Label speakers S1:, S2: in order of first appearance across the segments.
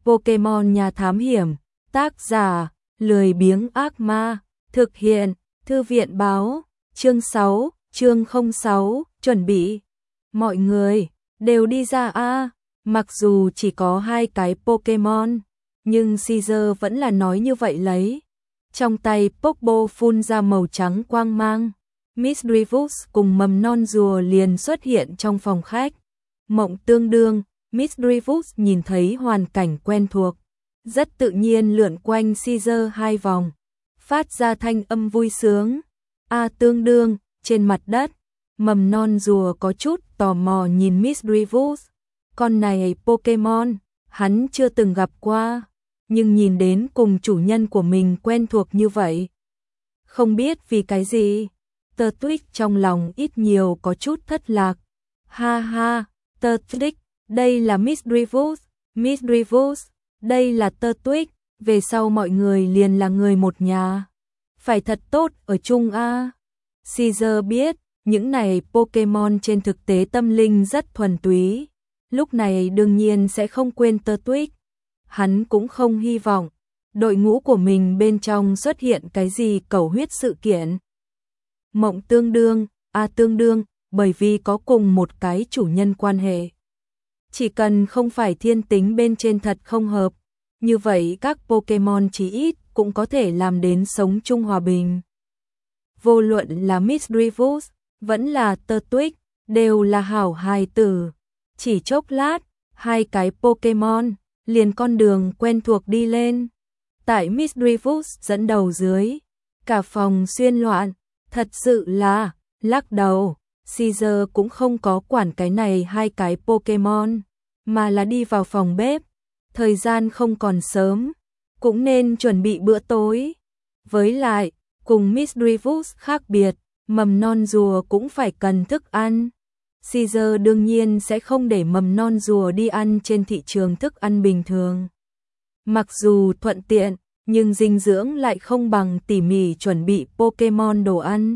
S1: Pokemon nhà thám hiểm, tác giả, lười biếng ác ma, thực hiện, thư viện báo, chương 6, chương 06, chuẩn bị. Mọi người, đều đi ra a. Mặc dù chỉ có 2 cái Pokemon, nhưng Caesar vẫn là nói như vậy lấy. Trong tay Pokeball phun ra màu trắng quang mang. Misdreavus cùng mầm non rùa liền xuất hiện trong phòng khách. Mộng tương đương, Misdreavus nhìn thấy hoàn cảnh quen thuộc, rất tự nhiên lượn quanh Caesar 2 vòng, phát ra thanh âm vui sướng. Tương đương, trên mặt đất, mầm non rùa có chút tò mò nhìn Misdreavus. Con này Pokemon, hắn chưa từng gặp qua, nhưng nhìn đến cùng chủ nhân của mình quen thuộc như vậy. Không biết vì cái gì, Turtwig trong lòng ít nhiều có chút thất lạc. Ha ha, Turtwig, đây là Misdreavus, Misdreavus, đây là Turtwig, về sau mọi người liền là người một nhà. Phải thật tốt ở chung a. Caesar biết, những này Pokemon trên thực tế tâm linh rất thuần túy, lúc này đương nhiên sẽ không quên Turtwig. Hắn cũng không hy vọng đội ngũ của mình bên trong xuất hiện cái gì cầu huyết sự kiện. Mộng tương đương, tương đương, bởi vì có cùng một cái chủ nhân quan hệ. Chỉ cần không phải thiên tính bên trên thật không hợp, như vậy các Pokemon chí ít cũng có thể làm đến sống chung hòa bình. Vô luận là Misdreavus, vẫn là Turtwig, đều là hảo hài tử. Chỉ chốc lát, 2 cái Pokemon liền con đường quen thuộc đi lên. Tại Misdreavus dẫn đầu dưới, cả phòng xuyên loạn, thật sự là, lắc đầu, Caesar cũng không có quản cái này 2 cái Pokemon, mà là đi vào phòng bếp. Thời gian không còn sớm, cũng nên chuẩn bị bữa tối. Với lại, cùng Misdreavus khác biệt, mầm non rùa cũng phải cần thức ăn. Caesar đương nhiên sẽ không để mầm non rùa đi ăn trên thị trường thức ăn bình thường. Mặc dù thuận tiện, nhưng dinh dưỡng lại không bằng tỉ mỉ chuẩn bị Pokemon đồ ăn.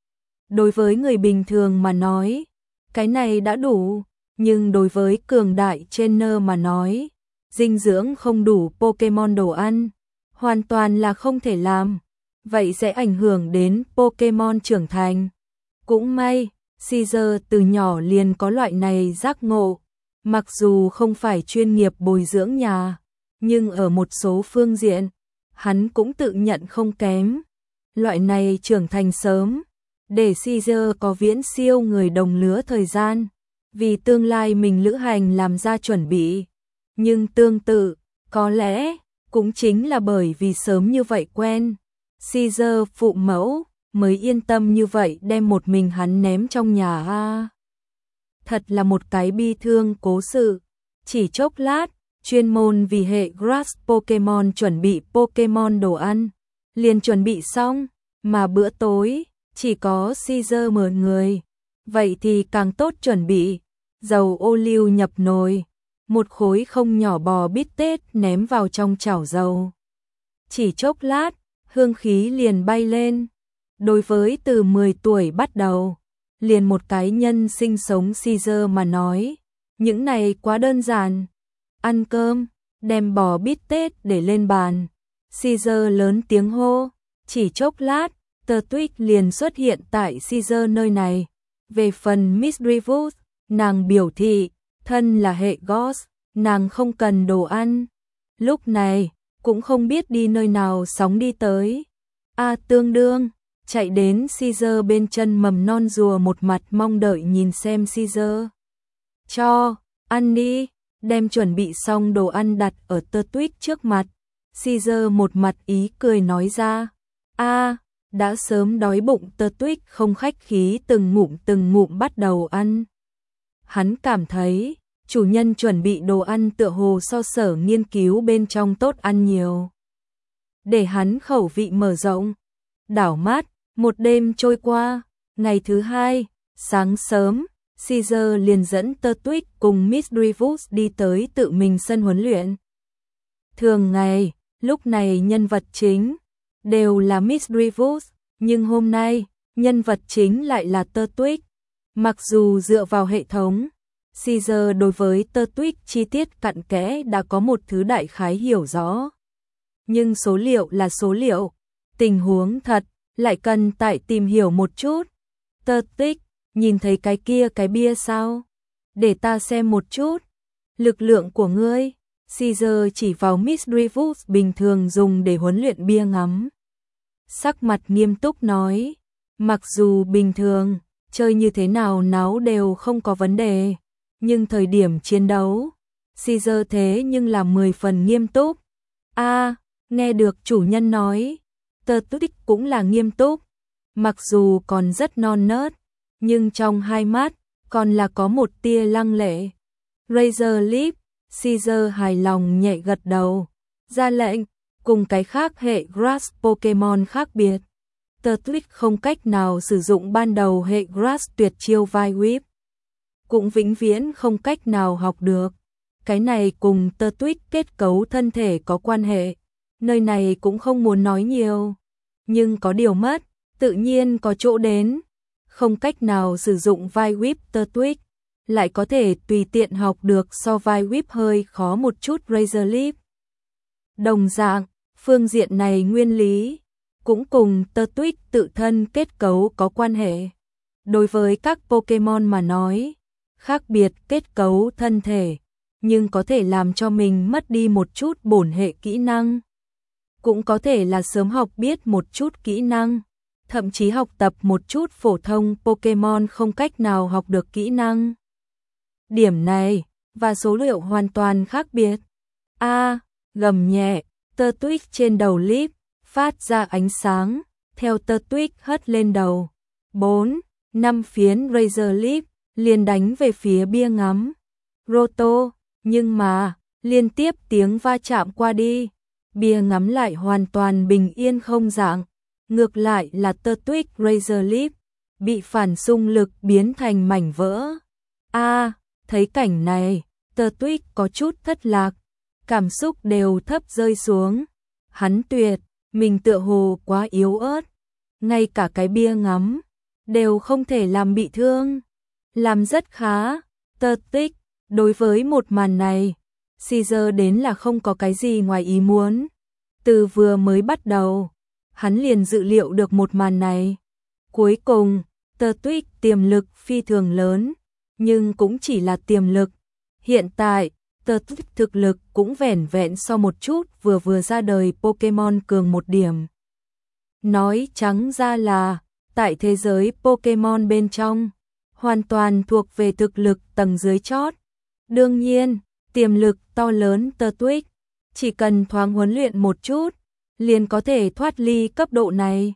S1: Đối với người bình thường mà nói, cái này đã đủ, nhưng đối với cường đại trainer mà nói, dinh dưỡng không đủ Pokemon đồ ăn, hoàn toàn là không thể làm, vậy sẽ ảnh hưởng đến Pokemon trưởng thành. Cũng may, Caesar từ nhỏ liền có loại này giác ngộ, mặc dù không phải chuyên nghiệp bồi dưỡng nhà, nhưng ở một số phương diện, hắn cũng tự nhận không kém. Loại này trưởng thành sớm, để Caesar có viễn siêu người đồng lứa thời gian, vì tương lai mình lữ hành làm ra chuẩn bị. Nhưng tương tự, có lẽ, cũng chính là bởi vì sớm như vậy quen, Caesar phụ mẫu mới yên tâm như vậy đem một mình hắn ném trong nhà a. Thật là một cái bi thương cố sự. Chỉ chốc lát, chuyên môn vì hệ Grass Pokemon chuẩn bị Pokemon đồ ăn, liền chuẩn bị xong, mà bữa tối, chỉ có Caesar một người. Vậy thì càng tốt chuẩn bị, dầu ô liu nhập nồi, một khối không nhỏ bò bít tết ném vào trong chảo dầu. Chỉ chốc lát, hương khí liền bay lên. Đối với từ 10 tuổi bắt đầu, liền một cái nhân sinh sống Caesar mà nói, những này quá đơn giản. Ăn cơm, đem bò bít tết để lên bàn. Caesar lớn tiếng hô, chỉ chốc lát, Turtwig liền xuất hiện tại Caesar nơi này. Về phần Misdreavus, nàng biểu thị, thân là hệ Ghost, nàng không cần đồ ăn. Lúc này, cũng không biết đi nơi nào sóng đi tới. Tương đương, chạy đến Caesar bên chân mầm non rùa một mặt mong đợi nhìn xem Caesar. Cho, ăn đi, đem chuẩn bị xong đồ ăn đặt ở Turtwig trước mặt. Caesar một mặt ý cười nói ra. Đã sớm đói bụng. Turtwig không khách khí từng ngụm bắt đầu ăn. Hắn cảm thấy, chủ nhân chuẩn bị đồ ăn tựa hồ so sở nghiên cứu bên trong tốt ăn nhiều. Để hắn khẩu vị mở rộng. Đảo mắt, một đêm trôi qua, ngày thứ 2, sáng sớm, Caesar liền dẫn Turtwig cùng Misdreavus đi tới tự mình sân huấn luyện. Thường ngày, lúc này nhân vật chính đều là Misdreavus, nhưng hôm nay, nhân vật chính lại là Turtwig. Mặc dù dựa vào hệ thống, Caesar đối với tơ tuyết chi tiết cặn kẽ đã có một thứ đại khái hiểu rõ. Nhưng số liệu là số liệu, tình huống thật lại cần tại tìm hiểu một chút. Tơ tuyết, nhìn thấy cái kia cái bia sao? Để ta xem một chút. Lực lượng của ngươi. Caesar chỉ vào Mystery Woods bình thường dùng để huấn luyện bia ngắm. Sắc mặt nghiêm túc nói, mặc dù bình thường, chơi như thế nào náo đều không có vấn đề, nhưng thời điểm chiến đấu, Caesar thế nhưng là 10 phần nghiêm túc. Nghe được chủ nhân nói, tơ tuyết cũng là nghiêm túc, mặc dù còn rất non nớt, nhưng trong hai mắt còn là có một tia lăng lệ. Razor Leaf, Caesar hài lòng nhẹ gật đầu, ra lệnh, cùng cái khác hệ Grass Pokemon khác biệt. Tơ tuyết không cách nào sử dụng ban đầu hệ Grass tuyệt chiêu vai whip, cũng vĩnh viễn không cách nào học được. Cái này cùng tơ tuyết kết cấu thân thể có quan hệ, nơi này cũng không muốn nói nhiều. Nhưng có điều mất, tự nhiên có chỗ đến. Không cách nào sử dụng vai whip tơ tuyết, lại có thể tùy tiện học được so vai whip hơi khó một chút Razor Leaf. Đồng dạng, phương diện này nguyên lý cũng cùng tơ tuyết tự thân kết cấu có quan hệ. Đối với các Pokemon mà nói, khác biệt kết cấu thân thể, nhưng có thể làm cho mình mất đi một chút bổn hệ kỹ năng. Cũng có thể là sớm học biết một chút kỹ năng, thậm chí học tập một chút phổ thông Pokemon không cách nào học được kỹ năng. Điểm này và số liệu hoàn toàn khác biệt. Gầm nhẹ, tơ tuyết trên đầu Leaf phát ra ánh sáng, theo tơ tuyết hất lên đầu. 4-5 phiến Razor Leaf liền đánh về phía bia ngắm. Roto, nhưng mà liên tiếp tiếng va chạm qua đi, bia ngắm lại hoàn toàn bình yên không dạng. Ngược lại là tơ tuyết Razor Leaf bị phản xung lực biến thành mảnh vỡ. Thấy cảnh này, tơ tuyết có chút thất lạc, cảm xúc đều thấp rơi xuống. Hắn tuyệt, mình tựa hồ quá yếu ớt, ngay cả cái bia ngắm đều không thể làm bị thương. Làm rất khá. Tơ tuyết, đối với một màn này, Caesar đến là không có cái gì ngoài ý muốn. Từ vừa mới bắt đầu, hắn liền dự liệu được một màn này. Cuối cùng, tơ tuyết tiềm lực phi thường lớn, nhưng cũng chỉ là tiềm lực. Hiện tại, tơ tuyết thực lực cũng vẻn vẹn so một chút vừa ra đời Pokemon cường một điểm. Nói trắng ra là, tại thế giới Pokemon bên trong, hoàn toàn thuộc về thực lực tầng dưới chót. Đương nhiên, tiềm lực to lớn tơ tuyết, chỉ cần thoáng huấn luyện một chút, liền có thể thoát ly cấp độ này.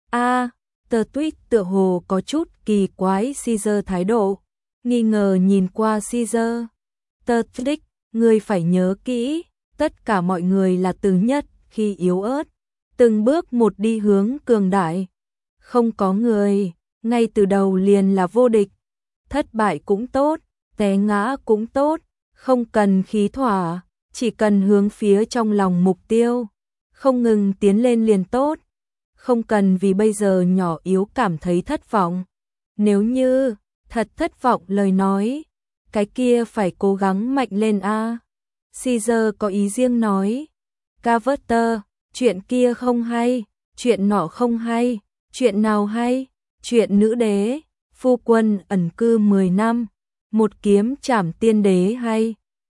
S1: Tơ tuyết tựa hồ có chút kỳ quái Caesar thái độ, nghi ngờ nhìn qua Caesar. Tơ tuyết, ngươi phải nhớ kỹ, tất cả mọi người là từ nhất khi yếu ớt, từng bước một đi hướng cường đại. Không có người ngay từ đầu liền là vô địch. Thất bại cũng tốt, té ngã cũng tốt, không cần khí thỏa, chỉ cần hướng phía trong lòng mục tiêu, không ngừng tiến lên liền tốt. Không cần vì bây giờ nhỏ yếu cảm thấy thất vọng. Nếu như thật thất vọng lời nói, cái kia phải cố gắng mạnh lên a. Caesar có ý riêng nói. Carter, chuyện kia không hay, chuyện nọ không hay, chuyện nào hay? Chuyện nữ đế, phu quân ẩn cư 10 năm, một kiếm trảm tiên đế hay?